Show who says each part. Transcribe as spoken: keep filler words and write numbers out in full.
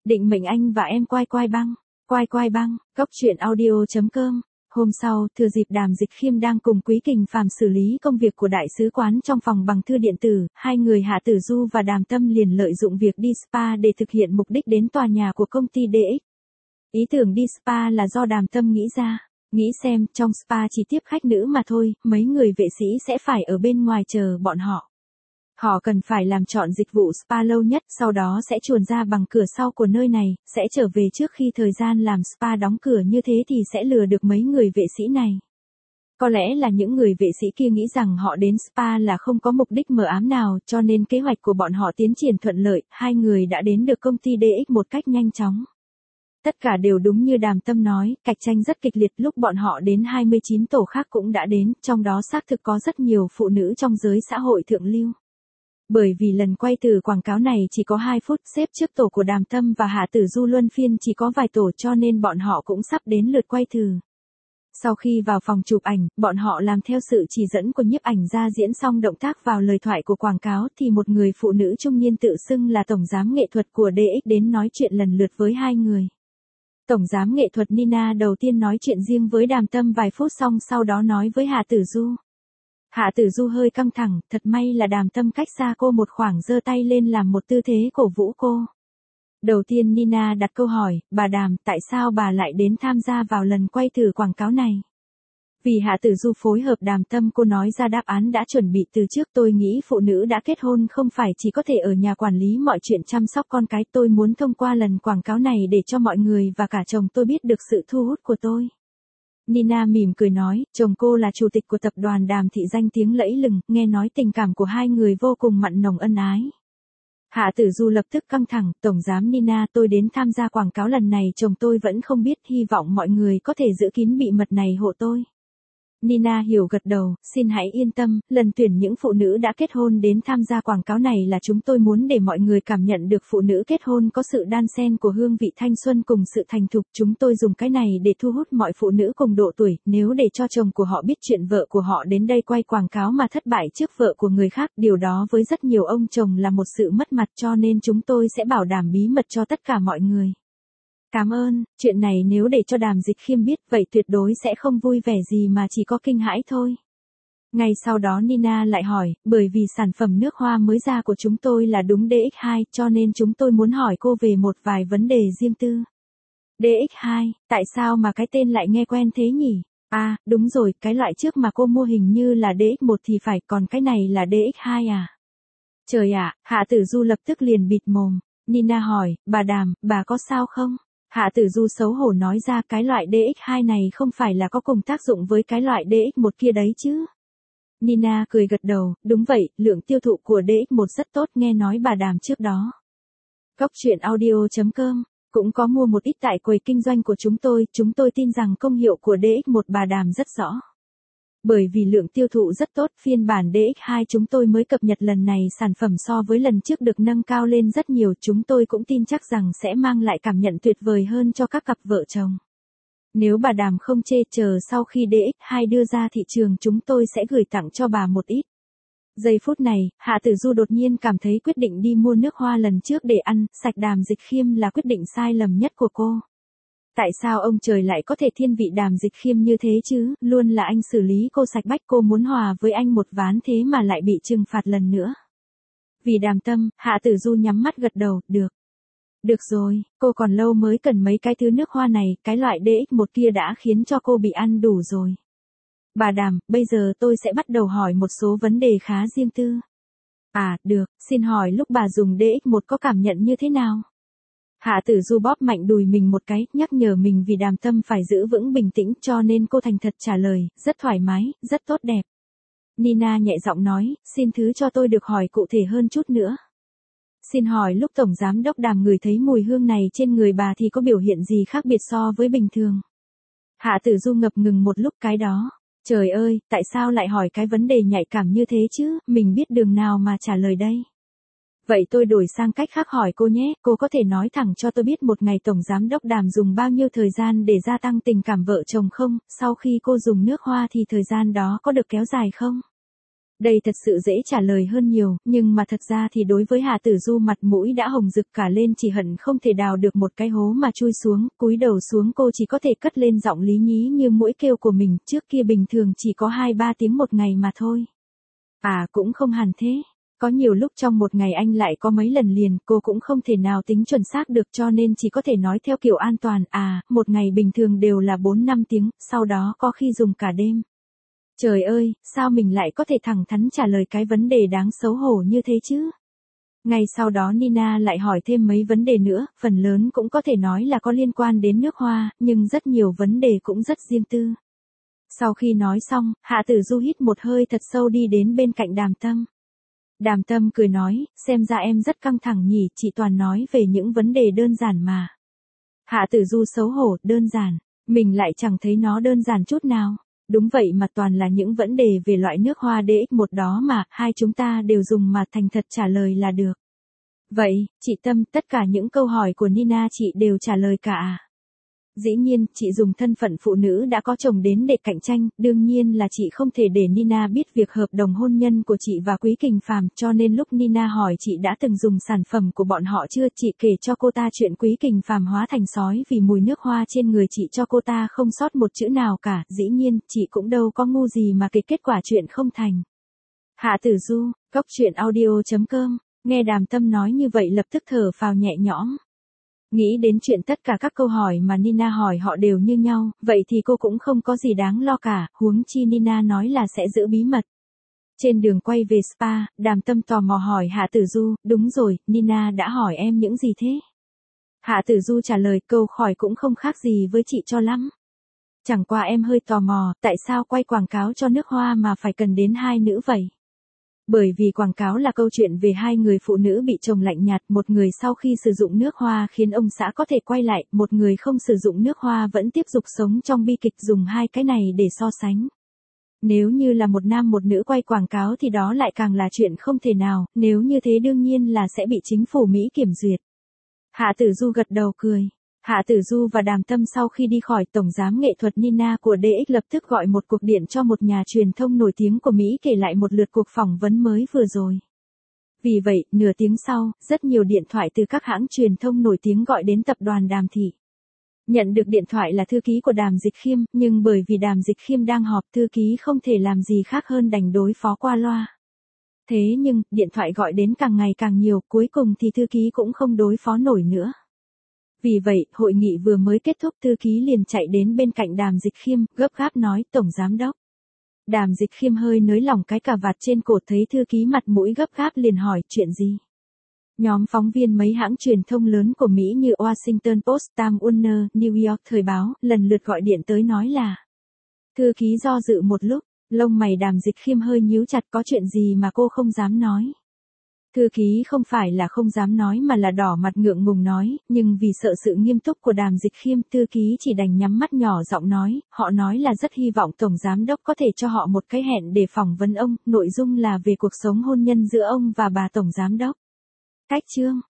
Speaker 1: Định mệnh anh và em quai quai băng. Quai quai băng, góc truyện audio chấm com. Hôm sau, thừa dịp Đàm Dịch Khiêm đang cùng Quý Kình Phàm xử lý công việc của đại sứ quán trong phòng bằng thư điện tử, hai người Hạ Tử Du và Đàm Tâm liền lợi dụng việc đi spa để thực hiện mục đích đến tòa nhà của công ty đê ích. Ý tưởng đi spa là do Đàm Tâm nghĩ ra. Nghĩ xem, trong spa chỉ tiếp khách nữ mà thôi, mấy người vệ sĩ sẽ phải ở bên ngoài chờ bọn họ. Họ cần phải làm chọn dịch vụ spa lâu nhất, sau đó sẽ chuồn ra bằng cửa sau của nơi này, sẽ trở về trước khi thời gian làm spa đóng cửa, như thế thì sẽ lừa được mấy người vệ sĩ này. Có lẽ là những người vệ sĩ kia nghĩ rằng họ đến spa là không có mục đích mờ ám nào, cho nên kế hoạch của bọn họ tiến triển thuận lợi, hai người đã đến được công ty đê ích một cách nhanh chóng. Tất cả đều đúng như Đàm Tâm nói, cạnh tranh rất kịch liệt, lúc bọn họ đến hai mươi chín tổ khác cũng đã đến, trong đó xác thực có rất nhiều phụ nữ trong giới xã hội thượng lưu. Bởi vì lần quay từ quảng cáo này chỉ có hai phút, xếp trước tổ của Đàm Tâm và Hạ Tử Du luân phiên chỉ có vài tổ, cho nên bọn họ cũng sắp đến lượt quay thử. Sau khi vào phòng chụp ảnh, bọn họ làm theo sự chỉ dẫn của nhiếp ảnh gia, diễn xong động tác vào lời thoại của quảng cáo thì một người phụ nữ trung niên tự xưng là tổng giám nghệ thuật của đê ích đến nói chuyện lần lượt với hai người. Tổng giám nghệ thuật Nina đầu tiên nói chuyện riêng với Đàm Tâm vài phút xong sau đó nói với Hạ Tử Du. Hạ Tử Du hơi căng thẳng, thật may là Đàm Tâm cách xa cô một khoảng, giơ tay lên làm một tư thế cổ vũ cô. Đầu tiên Nina đặt câu hỏi, bà Đàm, tại sao bà lại đến tham gia vào lần quay thử quảng cáo này? Vì Hạ Tử Du phối hợp Đàm Tâm, cô nói ra đáp án đã chuẩn bị từ trước. Tôi nghĩ phụ nữ đã kết hôn không phải chỉ có thể ở nhà quản lý mọi chuyện chăm sóc con cái. Tôi muốn thông qua lần quảng cáo này để cho mọi người và cả chồng tôi biết được sự thu hút của tôi. Nina mỉm cười nói, chồng cô là chủ tịch của tập đoàn Đàm Thị danh tiếng lẫy lừng, nghe nói tình cảm của hai người vô cùng mặn nồng ân ái. Hạ Tử Du lập tức căng thẳng, tổng giám Nina, tôi đến tham gia quảng cáo lần này chồng tôi vẫn không biết, hy vọng mọi người có thể giữ kín bí mật này hộ tôi. Nina hiểu gật đầu, xin hãy yên tâm, lần tuyển những phụ nữ đã kết hôn đến tham gia quảng cáo này là chúng tôi muốn để mọi người cảm nhận được phụ nữ kết hôn có sự đan xen của hương vị thanh xuân cùng sự thành thục. Chúng tôi dùng cái này để thu hút mọi phụ nữ cùng độ tuổi, nếu để cho chồng của họ biết chuyện vợ của họ đến đây quay quảng cáo mà thất bại trước vợ của người khác, điều đó với rất nhiều ông chồng là một sự mất mặt, cho nên chúng tôi sẽ bảo đảm bí mật cho tất cả mọi người. Cảm ơn, chuyện này nếu để cho Đàm Dịch Khiêm biết vậy tuyệt đối sẽ không vui vẻ gì mà chỉ có kinh hãi thôi. Ngay sau đó Nina lại hỏi, bởi vì sản phẩm nước hoa mới ra của chúng tôi là đúng đê ích hai, cho nên chúng tôi muốn hỏi cô về một vài vấn đề riêng tư. đê ích hai, tại sao mà cái tên lại nghe quen thế nhỉ? À, đúng rồi, cái loại trước mà cô mua hình như là đê ích một thì phải, còn cái này là đê ích hai à? Trời ạ, Hạ Tử Du lập tức liền bịt mồm. Nina hỏi, bà Đàm, bà có sao không? Hạ Tử Du xấu hổ nói ra, cái loại đê ích hai này không phải là có cùng tác dụng với cái loại đê ích một kia đấy chứ? Nina cười gật đầu, đúng vậy, lượng tiêu thụ của đê ích một rất tốt, nghe nói bà Đàm trước đó. Góc truyện audio chấm com cũng có mua một ít tại quầy kinh doanh của chúng tôi, chúng tôi tin rằng công hiệu của đê ích một bà Đàm rất rõ. Bởi vì lượng tiêu thụ rất tốt, phiên bản đê ích hai chúng tôi mới cập nhật lần này, sản phẩm so với lần trước được nâng cao lên rất nhiều, chúng tôi cũng tin chắc rằng sẽ mang lại cảm nhận tuyệt vời hơn cho các cặp vợ chồng. Nếu bà Đàm không chê, chờ sau khi đê ích hai đưa ra thị trường chúng tôi sẽ gửi tặng cho bà một ít. Giây phút này, Hạ Tử Du đột nhiên cảm thấy quyết định đi mua nước hoa lần trước để ăn sạch Đàm Dịch Khiêm là quyết định sai lầm nhất của cô. Tại sao ông trời lại có thể thiên vị Đàm Dịch Khiêm như thế chứ, luôn là anh xử lý cô sạch bách, cô muốn hòa với anh một ván thế mà lại bị trừng phạt lần nữa. Vì Đàm Tâm, Hạ Tử Du nhắm mắt gật đầu, được. Được rồi, cô còn lâu mới cần mấy cái thứ nước hoa này, cái loại đê ích một kia đã khiến cho cô bị ăn đủ rồi. Bà Đàm, bây giờ tôi sẽ bắt đầu hỏi một số vấn đề khá riêng tư. À, được, xin hỏi lúc bà dùng đê ích một có cảm nhận như thế nào? Hạ Tử Du bóp mạnh đùi mình một cái, nhắc nhở mình vì Đàm Tâm phải giữ vững bình tĩnh, cho nên cô thành thật trả lời, rất thoải mái, rất tốt đẹp. Nina nhẹ giọng nói, xin thứ cho tôi được hỏi cụ thể hơn chút nữa. Xin hỏi lúc Tổng Giám Đốc Đàm ngửi thấy mùi hương này trên người bà thì có biểu hiện gì khác biệt so với bình thường? Hạ Tử Du ngập ngừng một lúc, cái đó. Trời ơi, tại sao lại hỏi cái vấn đề nhạy cảm như thế chứ, mình biết đường nào mà trả lời đây? Vậy tôi đổi sang cách khác hỏi cô nhé, cô có thể nói thẳng cho tôi biết một ngày Tổng Giám Đốc Đàm dùng bao nhiêu thời gian để gia tăng tình cảm vợ chồng không, sau khi cô dùng nước hoa thì thời gian đó có được kéo dài không? Đây thật sự dễ trả lời hơn nhiều, nhưng mà thật ra thì đối với Hạ Tử Du mặt mũi đã hồng rực cả lên, chỉ hận không thể đào được một cái hố mà chui xuống, cúi đầu xuống cô chỉ có thể cất lên giọng lý nhí như mũi kêu của mình, trước kia bình thường chỉ có hai ba tiếng một ngày mà thôi. À cũng không hẳn thế. Có nhiều lúc trong một ngày anh lại có mấy lần liền, cô cũng không thể nào tính chuẩn xác được cho nên chỉ có thể nói theo kiểu an toàn, à, một ngày bình thường đều là bốn năm tiếng, sau đó có khi dùng cả đêm. Trời ơi, sao mình lại có thể thẳng thắn trả lời cái vấn đề đáng xấu hổ như thế chứ? Ngay sau đó Nina lại hỏi thêm mấy vấn đề nữa, phần lớn cũng có thể nói là có liên quan đến nước hoa, nhưng rất nhiều vấn đề cũng rất riêng tư. Sau khi nói xong, Hạ Tử Du hít một hơi thật sâu đi đến bên cạnh Đàm Tâm. Đàm Tâm cười nói, xem ra em rất căng thẳng nhỉ, chị toàn nói về những vấn đề đơn giản mà. Hạ Tử Du xấu hổ, đơn giản, mình lại chẳng thấy nó đơn giản chút nào. Đúng vậy mà, toàn là những vấn đề về loại nước hoa đê ích một đó mà, hai chúng ta đều dùng mà thành thật trả lời là được. Vậy, chị Tâm, tất cả những câu hỏi của Nina chị đều trả lời cả à? Dĩ nhiên, chị dùng thân phận phụ nữ đã có chồng đến để cạnh tranh, đương nhiên là chị không thể để Nina biết việc hợp đồng hôn nhân của chị và Quý Kình Phàm, cho nên lúc Nina hỏi chị đã từng dùng sản phẩm của bọn họ chưa, chị kể cho cô ta chuyện Quý Kình Phàm hóa thành sói vì mùi nước hoa trên người chị cho cô ta không sót một chữ nào cả, dĩ nhiên, chị cũng đâu có ngu gì mà kể kết quả chuyện không thành. Hạ Tử Du, cốc truyện audio chấm com, nghe Đàm Tâm nói như vậy lập tức thở phào nhẹ nhõm. Nghĩ đến chuyện tất cả các câu hỏi mà Nina hỏi họ đều như nhau, vậy thì cô cũng không có gì đáng lo cả, huống chi Nina nói là sẽ giữ bí mật. Trên đường quay về spa, Đàm Tâm tò mò hỏi Hạ Tử Du, đúng rồi, Nina đã hỏi em những gì thế? Hạ Tử Du trả lời, câu hỏi cũng không khác gì với chị cho lắm. Chẳng qua em hơi tò mò, tại sao quay quảng cáo cho nước hoa mà phải cần đến hai nữ vậy? Bởi vì quảng cáo là câu chuyện về hai người phụ nữ bị chồng lạnh nhạt, một người sau khi sử dụng nước hoa khiến ông xã có thể quay lại, một người không sử dụng nước hoa vẫn tiếp tục sống trong bi kịch, dùng hai cái này để so sánh. Nếu như là một nam một nữ quay quảng cáo thì đó lại càng là chuyện không thể nào, nếu như thế đương nhiên là sẽ bị chính phủ Mỹ kiểm duyệt. Hạ Tử Du gật đầu cười. Hạ Tử Du và Đàm Tâm sau khi đi khỏi tổng giám nghệ thuật Nina của đê ích lập tức gọi một cuộc điện cho một nhà truyền thông nổi tiếng của Mỹ kể lại một lượt cuộc phỏng vấn mới vừa rồi. Vì vậy, nửa tiếng sau, rất nhiều điện thoại từ các hãng truyền thông nổi tiếng gọi đến tập đoàn Đàm Thị. Nhận được điện thoại là thư ký của Đàm Dịch Khiêm, nhưng bởi vì Đàm Dịch Khiêm đang họp, thư ký không thể làm gì khác hơn đành đối phó qua loa. Thế nhưng, điện thoại gọi đến càng ngày càng nhiều, cuối cùng thì thư ký cũng không đối phó nổi nữa. Vì vậy, hội nghị vừa mới kết thúc, thư ký liền chạy đến bên cạnh Đàm Dịch Khiêm, gấp gáp nói, Tổng Giám Đốc. Đàm Dịch Khiêm hơi nới lỏng cái cà vạt trên cổ, thấy thư ký mặt mũi gấp gáp liền hỏi, chuyện gì? Nhóm phóng viên mấy hãng truyền thông lớn của Mỹ như Washington Post, Time Warner, New York Thời báo, lần lượt gọi điện tới nói là. Thư ký do dự một lúc, lông mày Đàm Dịch Khiêm hơi nhíu chặt, có chuyện gì mà cô không dám nói? Thư ký không phải là không dám nói mà là đỏ mặt ngượng ngùng nói, nhưng vì sợ sự nghiêm túc của Đàm Dịch Khiêm, thư ký chỉ đành nhắm mắt nhỏ giọng nói, họ nói là rất hy vọng Tổng Giám Đốc có thể cho họ một cái hẹn để phỏng vấn ông, nội dung là về cuộc sống hôn nhân giữa ông và bà Tổng Giám Đốc. Cách chương